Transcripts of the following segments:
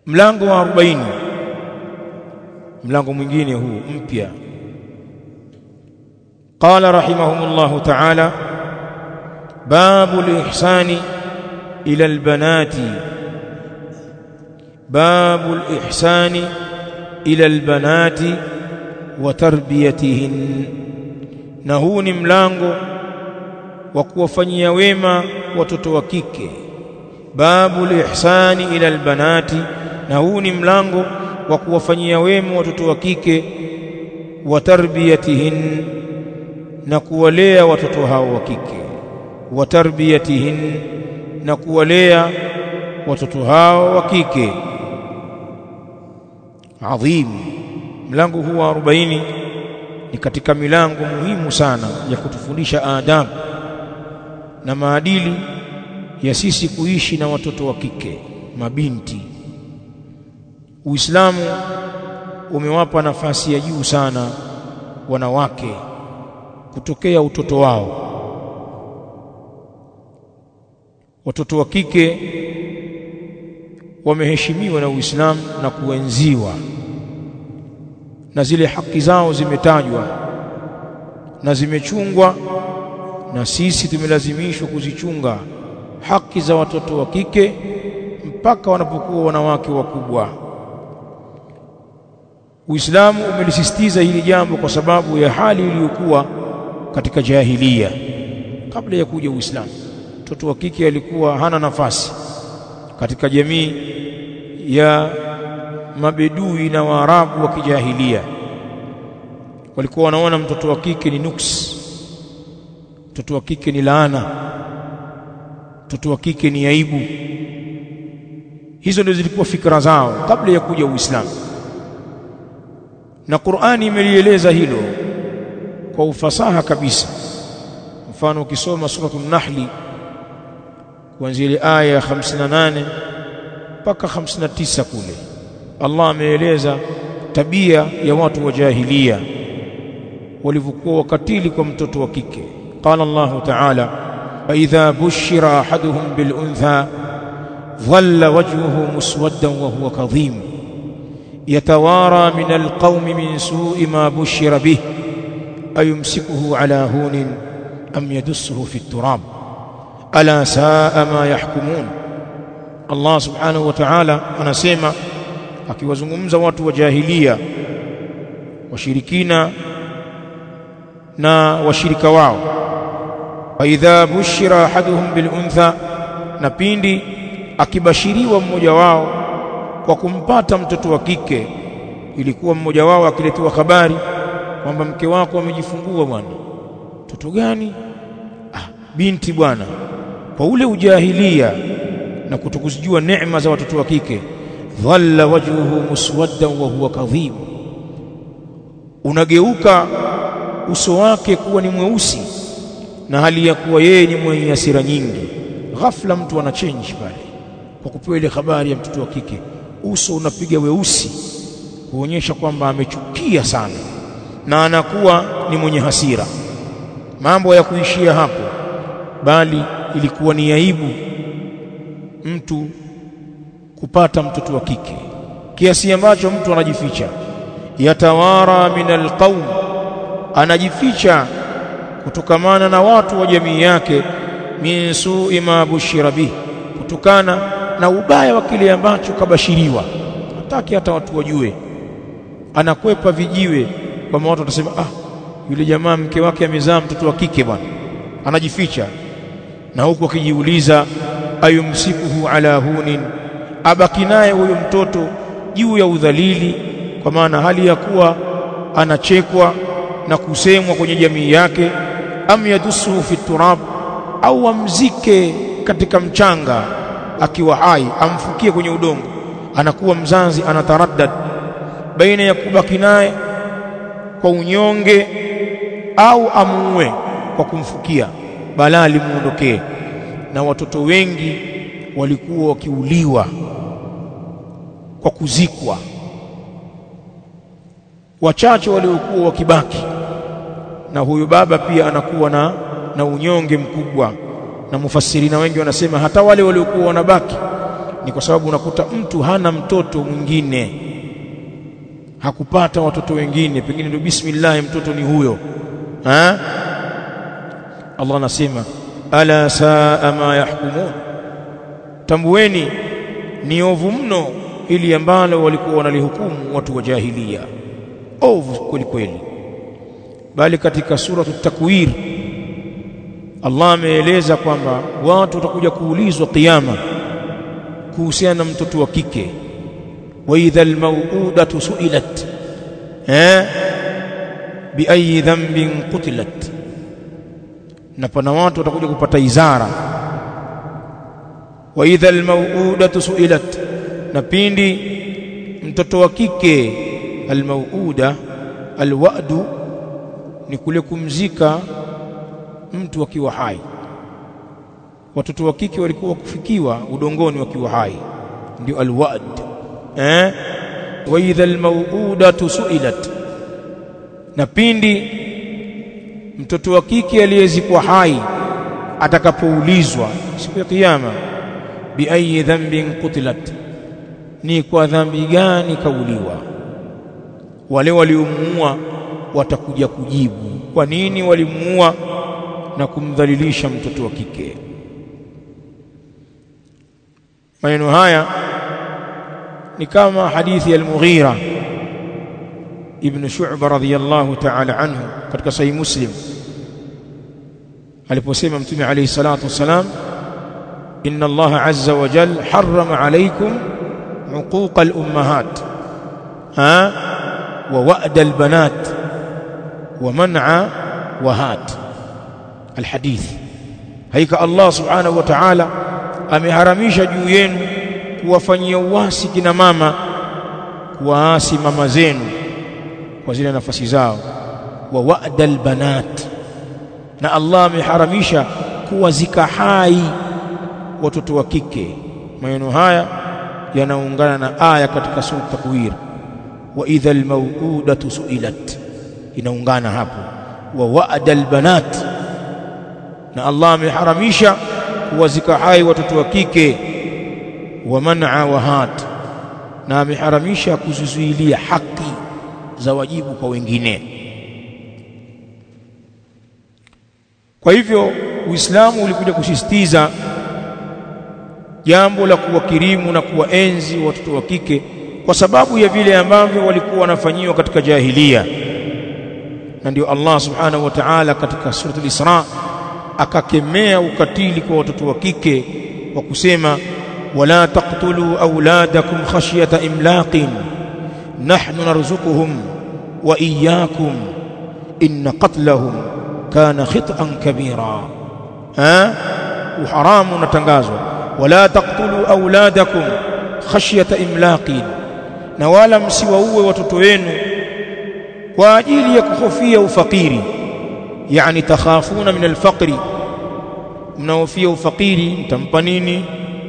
mlango wa 40 mlango mwingine huu mpya. Qala rahimahumullah ta'ala babu al-ihsani ila al-banati babu al-ihsani ila al-banati wa tarbiyatihin, na huu ni mlango wa kuwafanyia wema watoto wa kike. Babu al-ihsani ila al-banati, na huu ni mlango wa kuwafanyia wema watoto wa kike, wa tarbiyatihin, na kuwalea watoto hao wa kike, wa tarbiyatihin, na kuwalea watoto hao wa kike. Adhim, mlango huu wa 40 ni katika milango muhimu sana ya kutufundisha adabu na maadili ya sisi kuishi na watoto wa kike, mabinti. Uislamu umewapa nafasi ya juu sana wanawake kutokea utoto wao. Watoto wa kike wameheshimiwa na Uislamu na kuenziwa, na zile haki zao zimetajwa na zimechungwa, na sisi tumelazimishwa kuzichunga haki za watoto wa kike mpaka wanapokuwa wanawake wakubwa. Uislamu umelisisitiza hili jambo kwa sababu ya hali iliyokuwa katika jahiliya. Kabla ya kuja Uislamu, mtoto wa kike alikuwa hana nafasi katika jamii ya mabedui na Waarabu wa kijahilia. Walikuwa wanaona mtoto wa kike ni nuksi, mtoto wa kike ni laana, mtoto wa kike ni aibu. Hizo ndio zilikuwa fikra zao kabla ya kuja Uislamu, na Qur'ani imelieleza hilo kwa ufasaha kabisa. Mfano, ukisoma suratul Nahli kuanzia ile aya ya 58 mpaka 59 kule, Allah ameeleza tabia ya watu wa jahiliya walivyokuwa wakatili kwa mtoto wa kike. Qala Allah ta'ala fa idha bushira ahaduhum bil untha dhalla wajhuhu muswaddan wa huwa kadhim yatawara min al qawmi min su'i ma bushira bih ayumsikuhu ala hunin am yadussuhu fi at-turab ala saa ma yahkumun. Allah subhanahu wa ta'ala anasema akiwazungumza watu wa jahiliya, washirikina na washirika wao, fa idha bushira ahaduhum bil untha, na pindi akibashiriwa mmoja wao kwa kumpata mtoto wa kike. Ilikuwa mmoja wao akiletewa habari kwamba mke wako amejifungua bwana. Mtoto gani? Binti bwana. Kwa ule ujahilia na kutokuzijua neema za watoto wa kike, dhalla wajhuhu muswaddan wa huwa kadhib, unageuka uso wake kuwa ni mweusi na hali ya kuwa yeye ni mwenye hasira nyingi. Ghafla mtu ana change pale kwa kupewa ile habari ya mtoto wa kike, uso unapiga weusi kuonyesha kwamba amechukia sana na anakuwa ni mwenye hasira. Mambo ya kuishia hapo, bali ilikuwa ni aibu mtu kupata mtoto wa kike, kiasi ambacho mtu anajificha. Yatawara min alqawm, anajificha kutokamana na watu wa jamii yake, min su'i ma bushira bih, kutokana na ubaya wa kile ambacho kabashiriwa. Hataki hata watu wajue, anakwepa vijiwe kwa watu watasema, yule jamaa mke wake amezaa mtoto wa kike bwana. Anajificha, na huku akijiuliza ayumsikuhu ala hunin, abaki naye huyo mtoto juu ya udhalili, kwa maana hali ya kuwa anachekwa na kusemwa kwenye jamii yake, am yadussuhu fi turab, au amzike katika mchanga akiwa hai, amfukie kwenye udongo. Anakuwa mzazi anataraddad baina ya kubaki naye kwa unyonge au amuue kwa kumfukia, balaa limuondokee. Na watoto wengi walikuwa wakiuliwa kwa kuzikwa, wachache waliokuwa wakibaki, na huyu baba pia anakuwa na unyonge mkubwa. Na mufassirina wengi wanasema hata wale waliokuwa wanabaki ni kwa sababu unakuta mtu hana mtoto mwingine, hakupata watoto wengine, pengine ndio bismillah mtoto ni huyo. Allah anasema ala saa ma yahkumun, tambueni ni ovu mno ili ambalo walikuwa wanalihukumu watu wa jahiliya, ovu kweli kweli. Bali katika suratu Takwir Allah ameeleza kwamba watu watakuja kuulizwa kiyama kuhusiana na mtoto wa kike. Wa idhal maw'udatu su'ilat bi ayi dhanbin qutilat, na pana watu watakuja kupata izara. Wa idhal maw'udatu su'ilat, na pindi mtoto wa kike, almaw'uda alwa'du ni kule kumzika mtu akiwa hai. Watoto wa kike walikuwa kufikiwa udongoni wakiwa hai, ndio alwa'd. Wa idhal maw'udatu su'ilat, na pindi mtoto wa kike aliyezikwa hai atakapoulizwa siku ya kiyama, bi ayi dhanbin qutilat, ni kwa dhambi gani kauliwa. Wale waliomuua watakuja kujibu kwa nini walimuua na kumdhalilisha mtoto wa kike. Maneno haya ni kama hadithi ya al-Mughira ibn Shu'ba radhiyallahu ta'ala anhu katika Sahih Muslim, aliposema Mtume alayhi salatu wasalam, inna Allah azza wa jalla harrama alaykum uquq al-ummahat wa wa'd al-banat wa man'a wahat. Alhadith, haika Allah subhanahu wa ta'ala ameharamisha juu yenu kuwafanyia uasi kina mama, kuwaasi mama zenu kwa zile nafasi zao. Wa wa'dal banat, na Allah ameharamisha kuwazika hai watoto wa kike. Maneno haya yanaungana na aya katika sura Takwir, wa idhal maw'udatu su'ilat, inaungana hapo. Wa wa'dal banat, na Allah ameharamisha kuwazika hai watoto wa kike. Wa man'a wahat, na ameharamisha kuzuilia haki za wajibu kwa wengine. Kwa hivyo Uislamu ulikuja kusisitiza jambo la kuwakirimu na kuwaenzi watoto wa kike kwa sababu ya vile ambavyo walikuwa wanafanyiwa katika jahiliya. Na ndio Allah subhanahu wa ta'ala katika sura al-Isra akakemea ukatili kwa watoto wa kike kwa kusema, wala taqtulu auladakum khashyata imlaqin nahnu narzuquhum wa iyyakum inna qatlahum kana khit'an kabira. Uharamu unatangazwa, wala taqtulu auladakum khashyata imlaqin, na wala msiwaue watoto wenu kwa ajili ya kuhofia ufakiri. Yani takhafuna min alfaqri, mnaofia ufakiri, mtampa nini?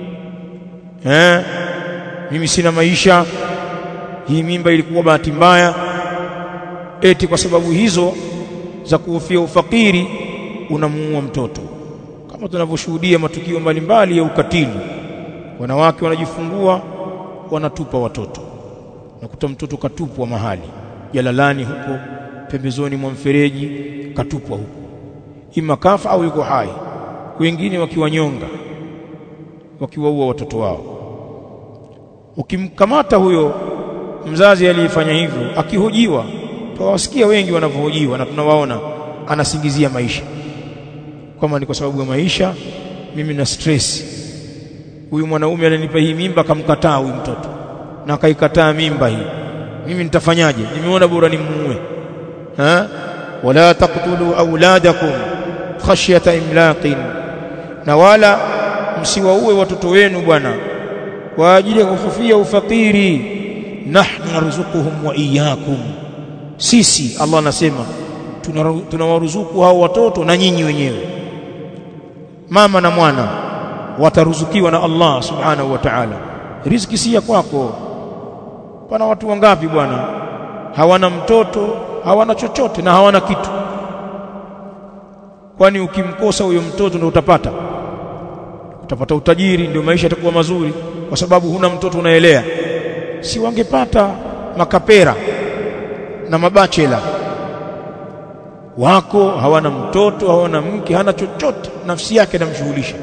Mimi sina maisha, hii mimba ilikuwa bahati mbaya. Eti kwa sababu hizo za kuhofia ufakiri unamuua mtoto, kama tunavyoshuhudia matukio mbalimbali ya ukatili. Wanawake wanajifungua wanatupa watoto, nakuta mtoto katupwa mahali jalalani huko pembezoni mwa mfereji, katupwa huko, ima kafa au yuko hai, wengine wakiwanyonga, wakiwaua watoto wao. Ukimkamata huyo mzazi aliyefanya hivyo akihojiwa, tunawasikia wengi wanavyohojiwa na tunawaona anasingizia maisha, kama ni kwa sababu ya maisha, mimi na stress, huyu mwanaume alinipa hii mimba akamkataa huyu mtoto na akaikataa mimba hii, mimi nitafanyaje? Nimeona bora nimuue. Wala taqtulu auladakum khashyata imlaqin, na wala msiwaue watoto wenu bwana kwa ajili ya kuhofia ufakiri. Nahnu narzuquhum wa iyyakum, sisi Allah anasema tunawaruzuku hao watoto na nyinyi wenyewe. Mama na mwana wataruzukiwa na Allah subhanahu wa ta'ala. Riziki si ya kwako. Pana watu wangapi bwana hawana mtoto, hawana chochote na hawana kitu. Kwani ukimkosa huyo mtoto ndio utapata? utapata utajiri, ndio maisha yatakuwa mazuri, kwa sababu huna mtoto unaelea. Si wangepata makapera na mabachela wako, hawana mtoto, hawana mke, hana chochote, nafsi yake inamshughulisha,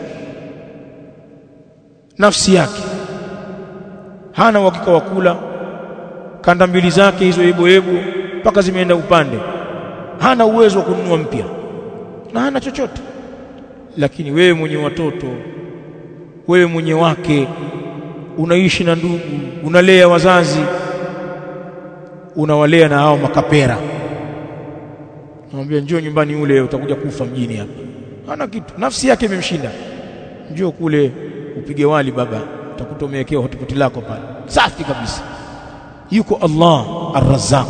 nafsi yake hana uhakika wa kula, kanda mbili zake hizo ebo mpaka zimeenda upande, hana uwezo wa kununua mpya na hana chochote. Lakini wewe mwenye watoto, wewe mwenye wake, unaishi na ndugu, unalea wazazi, unawalea na hao makapera. Namwambia njoo nyumbani ule, utakuja kufa mjini hapa. Hana kitu, nafsi yake imemshinda. Njoo kule upige wali baba, utakuta umewekewa hotipoti lako pale safi kabisa. Yuko Allah Ar-Razzaq.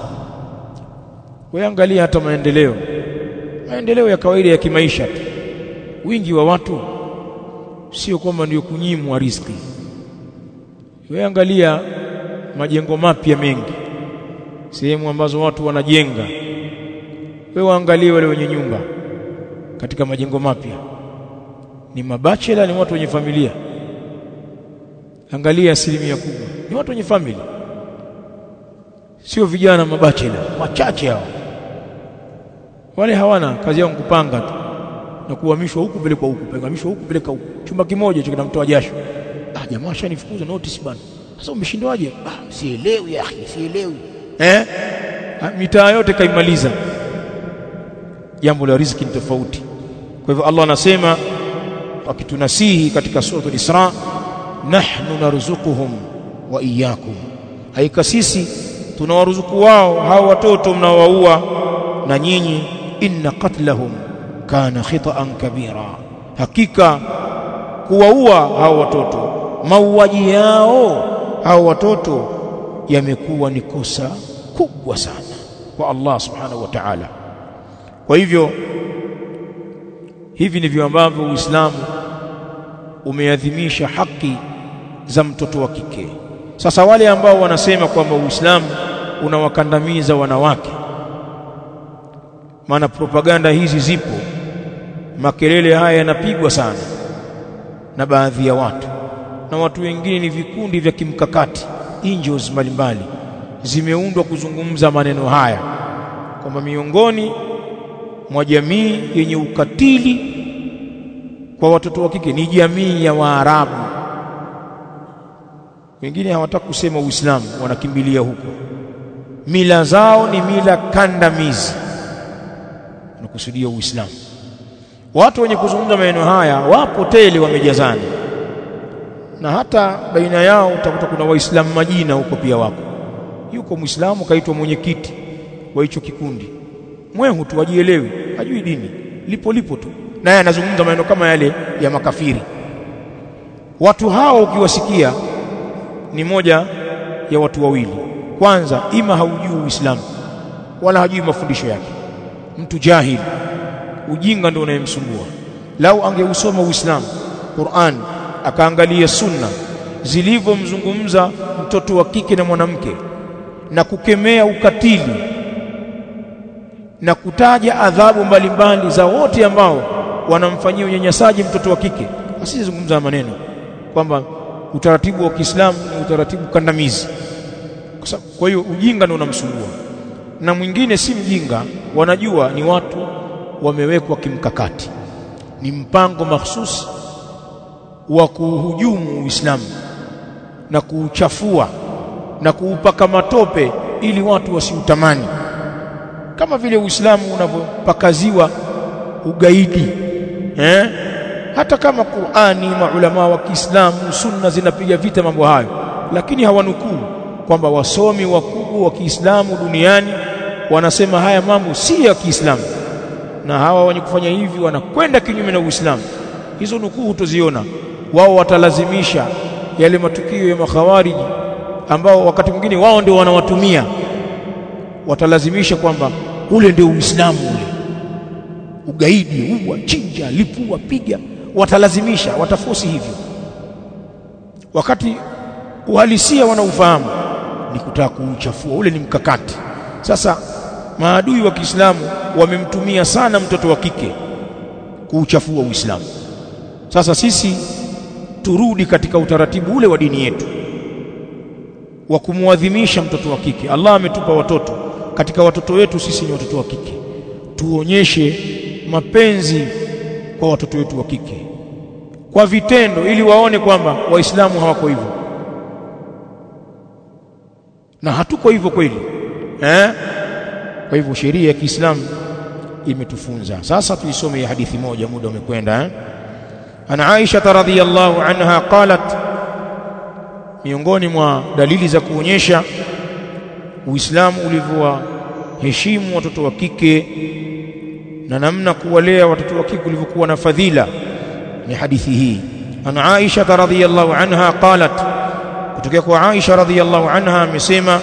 Wewe angalia hata maendeleo ya kawaida ya kimaisha tu. Wingi wa watu sio kwamba ndio kunyimwa riziki. Wewe angalia majengo mapya mengi, sehemu ambazo watu wanajenga. Wewe angalie wale wenye nyumba katika majengo mapya, ni mabachela, ni watu wenye familia. Angalia asilimia kubwa ni watu wenye familia, sio vijana mabachela wachache hao. Wale hawana kazi yao kupanga tu na kuhamishwa huku peleka huku, kuhamishwa huku peleka huku, chumba kimoja hicho kinamtoa jasho. Jamaa ashanifukuza notice bana, sasa umeshindwaje? Sielewi akhi, sielewi. Mitaa yote kaimaliza. Jambo la riziki ni tofauti. Kwa hivyo Allah anasema akitunasihi katika sura al-Isra, nahnu narzuquhum wa iyyakum, haika sisi tunawaruzuku wao hao watoto mnaowaua na nyinyi. Inna qatlahum kana khita'an kabira, hakika kuwaua hao watoto, mauaji yao hao watoto yamekuwa ni kosa kubwa sana kwa Allah subhanahu wa ta'ala. Kwa hivyo hivi ndivyo ambavyo Uislamu umeadhimisha haki za mtoto wa kike. Sasa wale ambao wanasema kwamba Uislamu unawakandamiza wanawake, maana propaganda hizi zipo, makelele haya yanapigwa sana na baadhi ya watu, na watu wengine ni vikundi vya kimkakati, angels mbalimbali zimeundwa kuzungumza maneno haya, kwamba miongoni mwa jamii yenye ukatili kwa watoto wa kike ni jamii ya Waarabu. Wengine hawataka kusema Uislamu, wanakimbilia huko. Mila zao ni mila kandamizi, wanakusudia Uislamu. Watu wenye kuzungumza maneno haya wapo tele, wamejazana, na hata baina yao utakuta kuna Waislamu majina huko pia wako. Yuko Muislamu kaitwa mwenyekiti wa hicho kikundi, mwehu tu, wajielewi, hajui dini, lipo tu, naye anazungumza maneno kama yale ya makafiri. Watu hao ukiwasikia ni moja ya watu wawili. Kwanza, ima haujui Uislamu wala hajui mafundisho yake, mtu jahili, ujinga ndio unayemsumbua. Lau angeusoma Uislamu, Qur'an, akaangalia sunna zilivyomzungumza mtoto wa kike na mwanamke na kukemea ukatili na kutaja adhabu mbalimbali za wote ambao wanamfanyia unyanyasaji mtoto wa kike, asizungumza maneno kwamba utaratibu wa Kiislamu ni utaratibu kandamizi. Kwa hiyo ujinga ndio unamsumbua. Na mwingine si mjinga, wanajua ni watu wamewekwa kimkakati, ni mpango mahsusi wa kuhujumu Uislamu na kuuchafua na kuupaka matope ili watu wasiutamani, kama vile Uislamu unavyopakaziwa ugaidi. Hata kama Qur'ani, maulama wa Kiislamu, sunna zinapiga vita mambo hayo, lakini hawanukuu kwamba wasomi wakubwa wa Kiislamu duniani wanasema haya mambo si ya Kiislamu, na hawa wenye kufanya hivi wanakwenda kinyume na Uislamu. Hizo nukuu utaziona. Wao watalazimisha yale matukio ya makhawariji ambao wakati mwingine wao ndio wanawatumia, watalazimisha kwamba ule ndio Uislamu, ule ugaidi, uwa, chinja, lipua, piga, watalazimisha, watafosi hivyo, wakati uhalisia wanaufahamu ni kutaka kuuchafua. Ule ni mkakati. Sasa maadui wa Kiislamu wamemtumia sana mtoto wa kike kuuchafua Uislamu. Sasa sisi turudi katika utaratibu ule wa dini yetu wa kumuadhimisha mtoto wa kike. Allah ametupa watoto, katika watoto wetu sisi ni watoto wa kike, tuonyeshe mapenzi kwa watoto wetu wa kike kwa vitendo, ili waone kwamba Waislamu hawako hivyo na hatuko hivyo kweli. Kwa hivyo sheria ya Kiislamu imetufunza. Sasa tuisome hadithi moja, muda umekwenda. Ana Aisha radhiyallahu anha qalat, miongoni mwa dalili za kuonyesha Uislamu ulivyoheshimu watoto wa kike na namna kuwalea watoto wa kike ulivyokuwa na fadhila ni hadithi hii. Ana Aisha radhiyallahu anha qalat, kutoka kwa Aisha radhiyallahu anha amesema,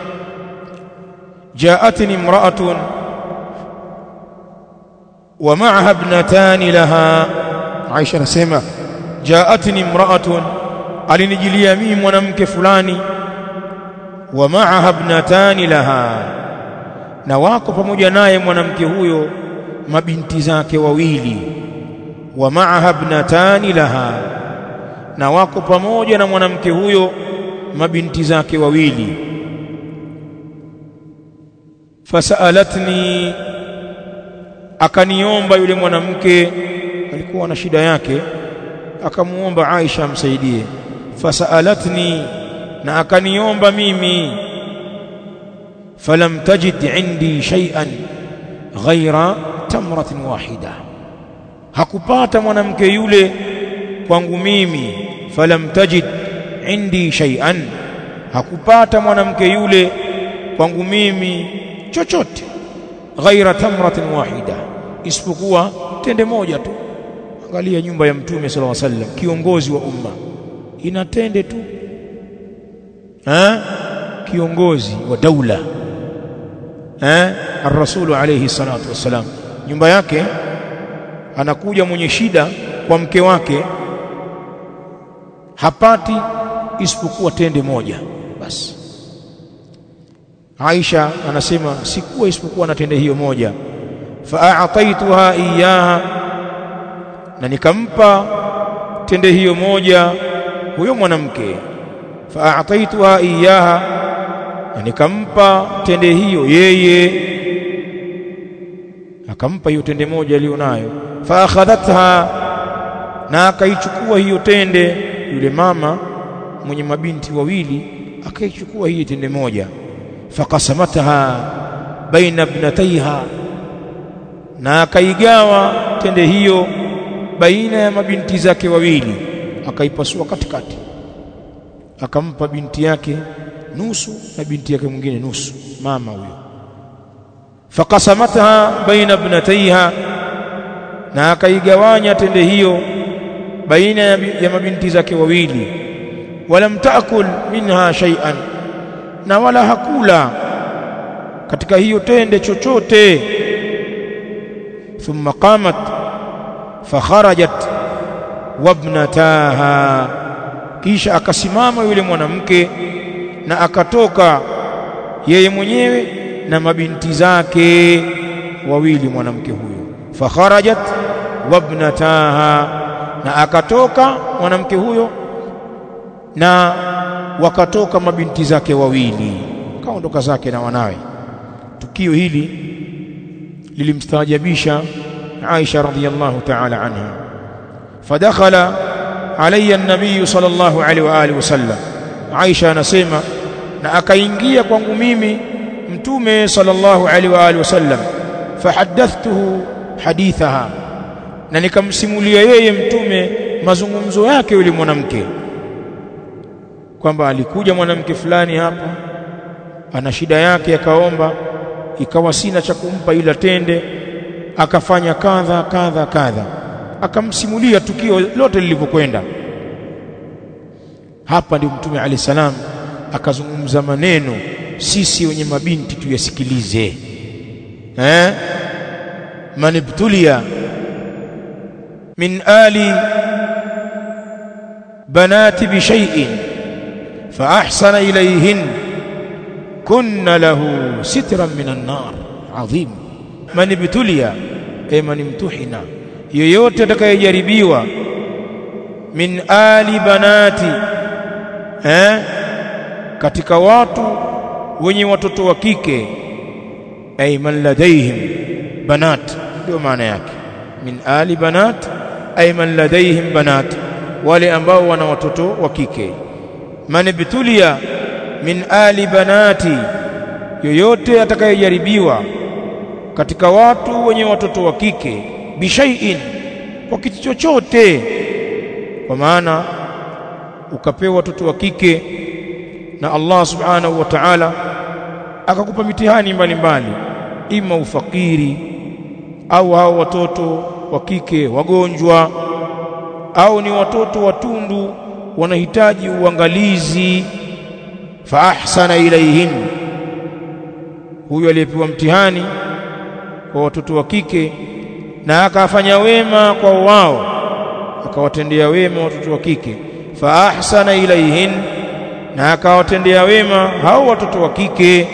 jaatni imra'atun wa ma'aha ibnatani laha. Aisha anasema jaatni imra'atun, alinijilia mimi mwanamke fulani, wa ma'aha ibnatani laha, na wako pamoja naye mwanamke huyo mabinti zake wawili. Wa ma'aha ibnatani laha, na wako pamoja na mwanamke huyo mabinti zake wawili. Fasalatni, akaniomba yule mwanamke, alikuwa na shida yake, akamuomba Aisha amsaidie. Fasalatni, na akaniomba mimi. Falam tajid indi shay'an ghaira tamratin wahida, hakupata mwanamke yule kwangu mimi. Falam tajid indi shay'an, hakupata mwanamke yule kwangu mimi chochote, ghaira tamratin wahida, isipokuwa tende moja tu. Angalia nyumba ya Mtume sallallahu alaihi wasallam, kiongozi wa umma, ina tende tu. Kiongozi wa daula, ar-Rasul alayhi salatu wassalam, nyumba yake anakuja mwenye shida kwa mke wake, hapati isipokuwa tende moja basi. Aisha anasema sikuwa isipokuwa na tende hiyo moja. Fa'ataituha iyaha, na nikampa tende hiyo moja huyo mwanamke. Fa'ataituha iyaha, na nikampa tende hiyo yeye, akampa hiyo tende moja aliyonayo. Fa'akhadhatha, na akaichukua hiyo tende, yule mama mwenye mabinti wawili akaichukua hiyo tende moja. Faqasamataha baina ibnatayha, na akaigawa tende hiyo baina ya mabinti zake wawili, akaipasua katikati, akampa binti yake nusu na binti yake mwingine nusu, mama huyo. Faqasamataha baina ibnatayha, na akaigawanya tende hiyo baina ya mabinti zake wawili. Walam taakul minha shay'an, na wala hakula katika hiyo tende chochote. Thumma qamat fakharajat wabnataha, kisha akasimama yule mwanamke na akatoka yeye mwenyewe na mabinti zake wawili, mwanamke huyo. Fakharajat wabnataha, na akatoka mwanamke huyo na wakatoka mabinti zake wawili, kaondoka zake na wanawe. Tukio hili lilimstaajabisha Aisha radhiyallahu ta'ala anha. Fadakhala alayya an-nabiy sallallahu alayhi wa alihi wasallam, Aisha anasema na akaingia kwangu mimi Mtume sallallahu alayhi wa alihi wasallam. Fahaddathtuhu hadithaha, na nikamsimulia yeye Mtume mazungumzo yake yule mwanamke, kwamba alikuja mwanamke fulani hapa ana shida yake, akaomba, ikawa sina cha kumpa ila tende, akafanya kadha kadha kadha, akamsimulia tukio lote lilivyokwenda. Hapa ndio Mtume alayhi salam akazungumza maneno sisi wenye mabinti tuyasikilize. Man ibtuliya min ali banati bi shay'in fa ahsana ilayhin kunna lahu sitran minan nar. Adhim. Man ibtuliya, man imtuhina, yoyote atakayejaribiwa min ali banati, katika watu wenye watoto wa kike, ay man ladaihim banat, ndio maana yake min ali banat, ay man ladaihim banat, wale ambao wana watoto wa kike. Man ibtulia min ali banati, yoyote atakayejaribiwa katika watu wenye watoto wa kike, bishai'in, kwa kitu chochote, kwa maana ukapewa watoto wa kike na Allah subhanahu wa ta'ala akakupa mitihani mbalimbali, ima ufakiri au hao watoto wa kike wagonjwa, au ni watoto watundu wanahitaji uangalizi, fa ahsana ilayhin, huyo aliyepewa mtihani kwa watoto wa kike na akafanya wema kwa wao, akawatendea wema watoto wa kike, fa ahsana ilayhin, na akawatendea wema hao watoto wa kike,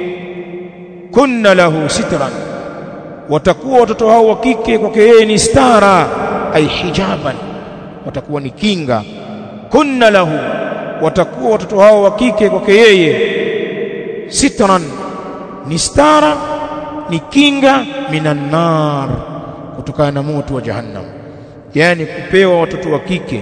kunna lahu sitran, watakuwa watoto hao wa kike kwake yeye ni stara, ay hijaban, watakuwa ni kinga. Kunna lahu, watakuwa watoto hao wa kike kwake yeye sitran, ni stara, ni kinga, minan nar, kutokana na moto wa jahannam. Yani kupewa watoto wa kike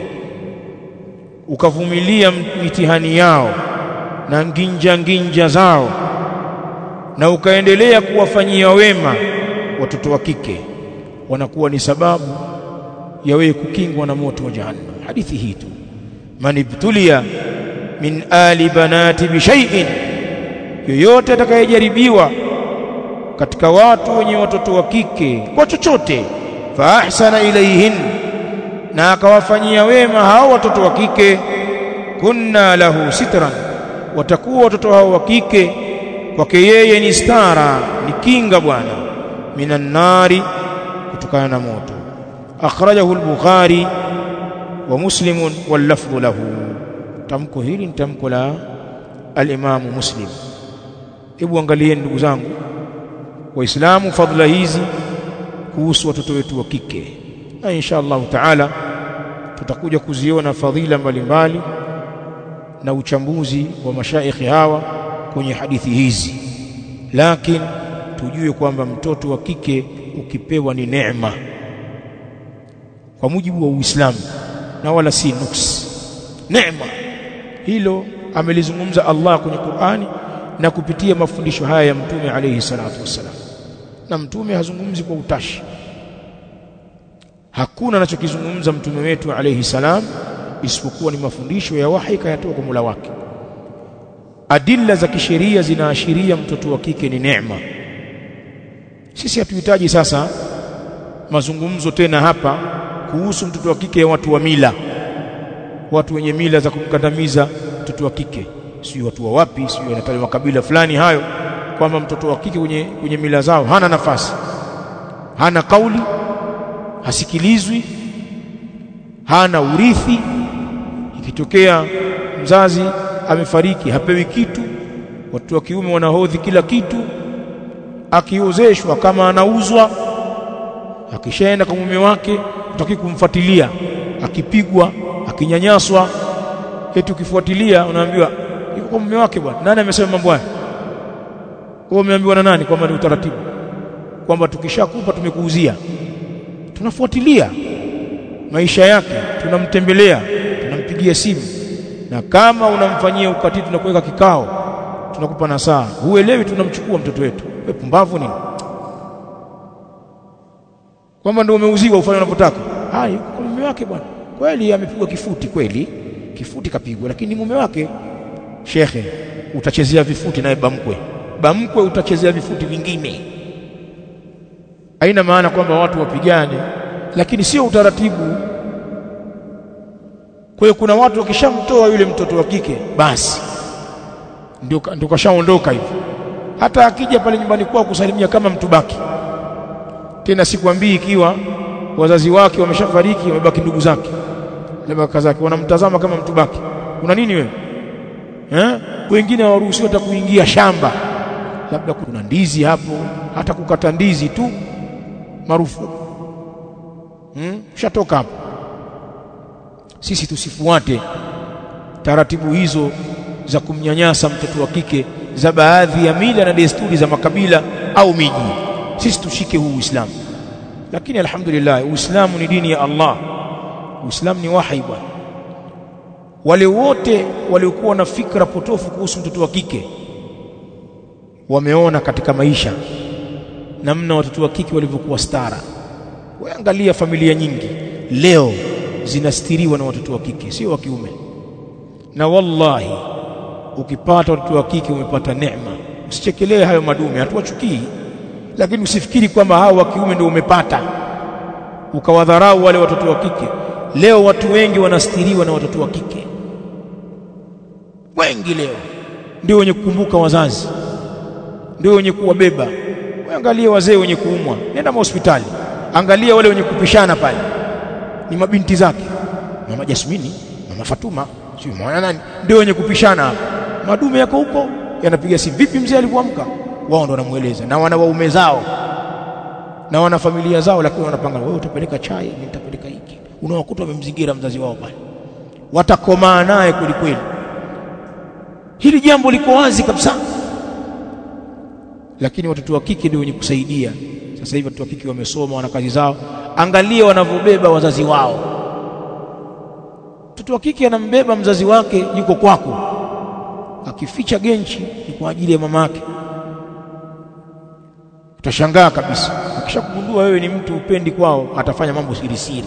ukavumilia mitihani yao na nginja zao na ukaendelea kuwafanyia wema watoto wa kike, wanakuwa ni sababu ya wewe kukingwa na moto wa jahannam. Hadithi hii tu, man ibtulia min ali banati bi shay'in, yoyote atakayejaribiwa katika watu wenye watoto wa kike kwa chochote, fa ahsana ilayhin, na akawafanyia wema hao watoto wa kike, kunna lahu sitran, watakuwa watoto hao wa kike kwake yeye ni stara, ni kinga bwana, minan nari, kutokana na moto. Akhrajahu al-Bukhari wa Muslim wal lafdhu lahu. Tamko hili ni tamko la al-Imam Muslim. Hebu angalieni ndugu zangu Waislamu, fadhila hizi kuhusu watoto wetu wa kike, na insha Allah taala tutakuja kuziona fadhila mbalimbali na uchambuzi wa mashaikhi hawa kwenye hadithi hizi. Lakini tujue kwamba mtoto wa kike ukipewa ni neema kwa mujibu wa Uislamu, na wala si nuksi. Neema hilo amelizungumza Allah kwenye Qur'ani na kupitia mafundisho haya ya Mtume alayhi salatu wassalam. Na Mtume hazungumzi kwa utashi, hakuna anachokizungumza Mtume wetu alayhi salam isipokuwa ni mafundisho ya wahi kayatoka kwa Mola wake. Adilla za kisheria zinaashiria mtoto wa kike ni neema. Sisi hatuhitaji sasa mazungumzo tena hapa kuhusu mtoto wa kike ya watu wa mila, watu wenye mila za kumkandamiza mtoto wa kike, si watu wa wapi, si wanataja makabila fulani hayo, kwamba mtoto wa kike kwenye mila zao hana nafasi, hana kauli, hasikilizwi, hana urithi. Ikitokea mzazi amefariki hapewi kitu, watu wa kiume wanahodhi kila kitu. Akiozeshwa kama anauzwa, akishaenda kwa mume wake utaki kumfuatilia, akipigwa, akinyanyaswa, eti ukifuatilia unaambiwa yuko kwa mume wake bwana. Nani amesema mambo haya? Wewe umeambiwa na nani kwamba ni utaratibu, kwamba tukishakupa tumekuuzia? Tunafuatilia maisha yake, tunamtembelea, tunampigia simu, na kama unamfanyia ukatili tunakuweka kikao, tunakupa nasaha. Huelewi tunamchukua mtoto wetu. Wewe pumbavu nini? Kwamba ndio umeuziwa ufanye unavyotaka? Hai, kwa mume wake bwana. Kweli amepigwa kifuti, kweli kifuti kapigwa, lakini mume wake. Shekhe, utachezea vifuti naye bamkwe utachezea vifuti vingine. Haina maana kwamba watu wapigane, lakini sio utaratibu. Kwa hiyo kuna watu wakishamtoa yule mtoto wa kike basi ndio kashaondoka hivi. Hata akija pale nyumbani kwao kusalimia kama mtu baki. Tena sikwambii ikiwa wazazi wake wameshafariki, wamebaki ndugu zake na baka zake, wanamtazama kama mtu baki. Una nini wewe? Wengine hawaruhusiwi hata kuingia shamba, labda kuna ndizi hapo, hata kukata ndizi tu marufuku. Shatoka hapo. sisi tusifuate taratibu hizo za kumnyanyasa mtoto wa kike za baadhi ya mila na desturi za makabila au miji. Sisi tushike huu Uislamu. Lakini alhamdulillah, Uislamu ni dini ya Allah, Uislamu ni wahi bwana. Wale wote waliokuwa na fikra potofu kuhusu mtoto wa kike wameona katika maisha namna watoto wa kike walivyokuwa stara. Waangalia familia nyingi leo zinastiriwa na watoto wa kike, sio wa kiume. Na wallahi ukipata watoto wa kike umepata neema. Usichekelee hayo madume, hatuwachukii, lakini usifikiri kwamba hao wa kiume ndio umepata ukawadharau wale watoto wa kike. Leo watu wengi wanastiriwa na watoto wa kike. Wengi leo ndio wenye kukumbuka wazazi, ndio wenye kuwabeba. Angalia wazee wenye kuumwa, nenda hospitali, angalia wale wenye kupishana pale, ni mabinti zake, mama Jasmini, mama Fatuma, sio mwana nani, ndio wenye kupishana. Madume yako huko yanapiga simu, vipi mzee alipoamka? Wao ndio wanamueleza, na wana waume zao na wana familia zao, lakini wanapanga, wewe utapeleka chai, mimi nitapeleka hiki. Unawakuta wamemzingira mzazi wao pale, watakomaa naye kweli kweli. Hili jambo liko wazi kabisa. Lakini watoto wa kike ndio wenye kusaidia. Sasa hivi watoto wa kike wamesoma, wana kazi zao, angalia wanavyobeba wazazi wao. Mtoto wa kike anambeba mzazi wake, yuko kwako, akificha genchi ni kwa ajili ya mamake. Utashangaa kabisa, akishakugundua wewe ni mtu upendi kwao, atafanya mambo siri siri.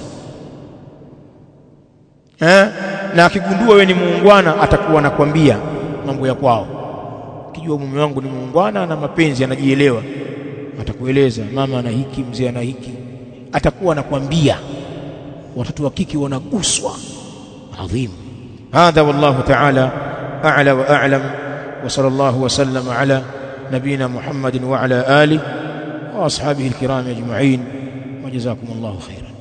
Na akigundua wewe ni muungwana, atakuwa anakuambia mambo ya kwao. Kijua mume wangu ni muungwana na mapenzi, anajielewa, atakueleza mama ana hiki, mzee ana hiki, atakuwa anakuambia. Watoto wa kike wanaguswa. Adhim. Hadha wallahu ta'ala a'la wa a'lam, wa sallallahu wa sallama ala nabina Muhammadin wa ala alihi wa ashabihi alkiram ajma'in, wa jazakumullahu khairan.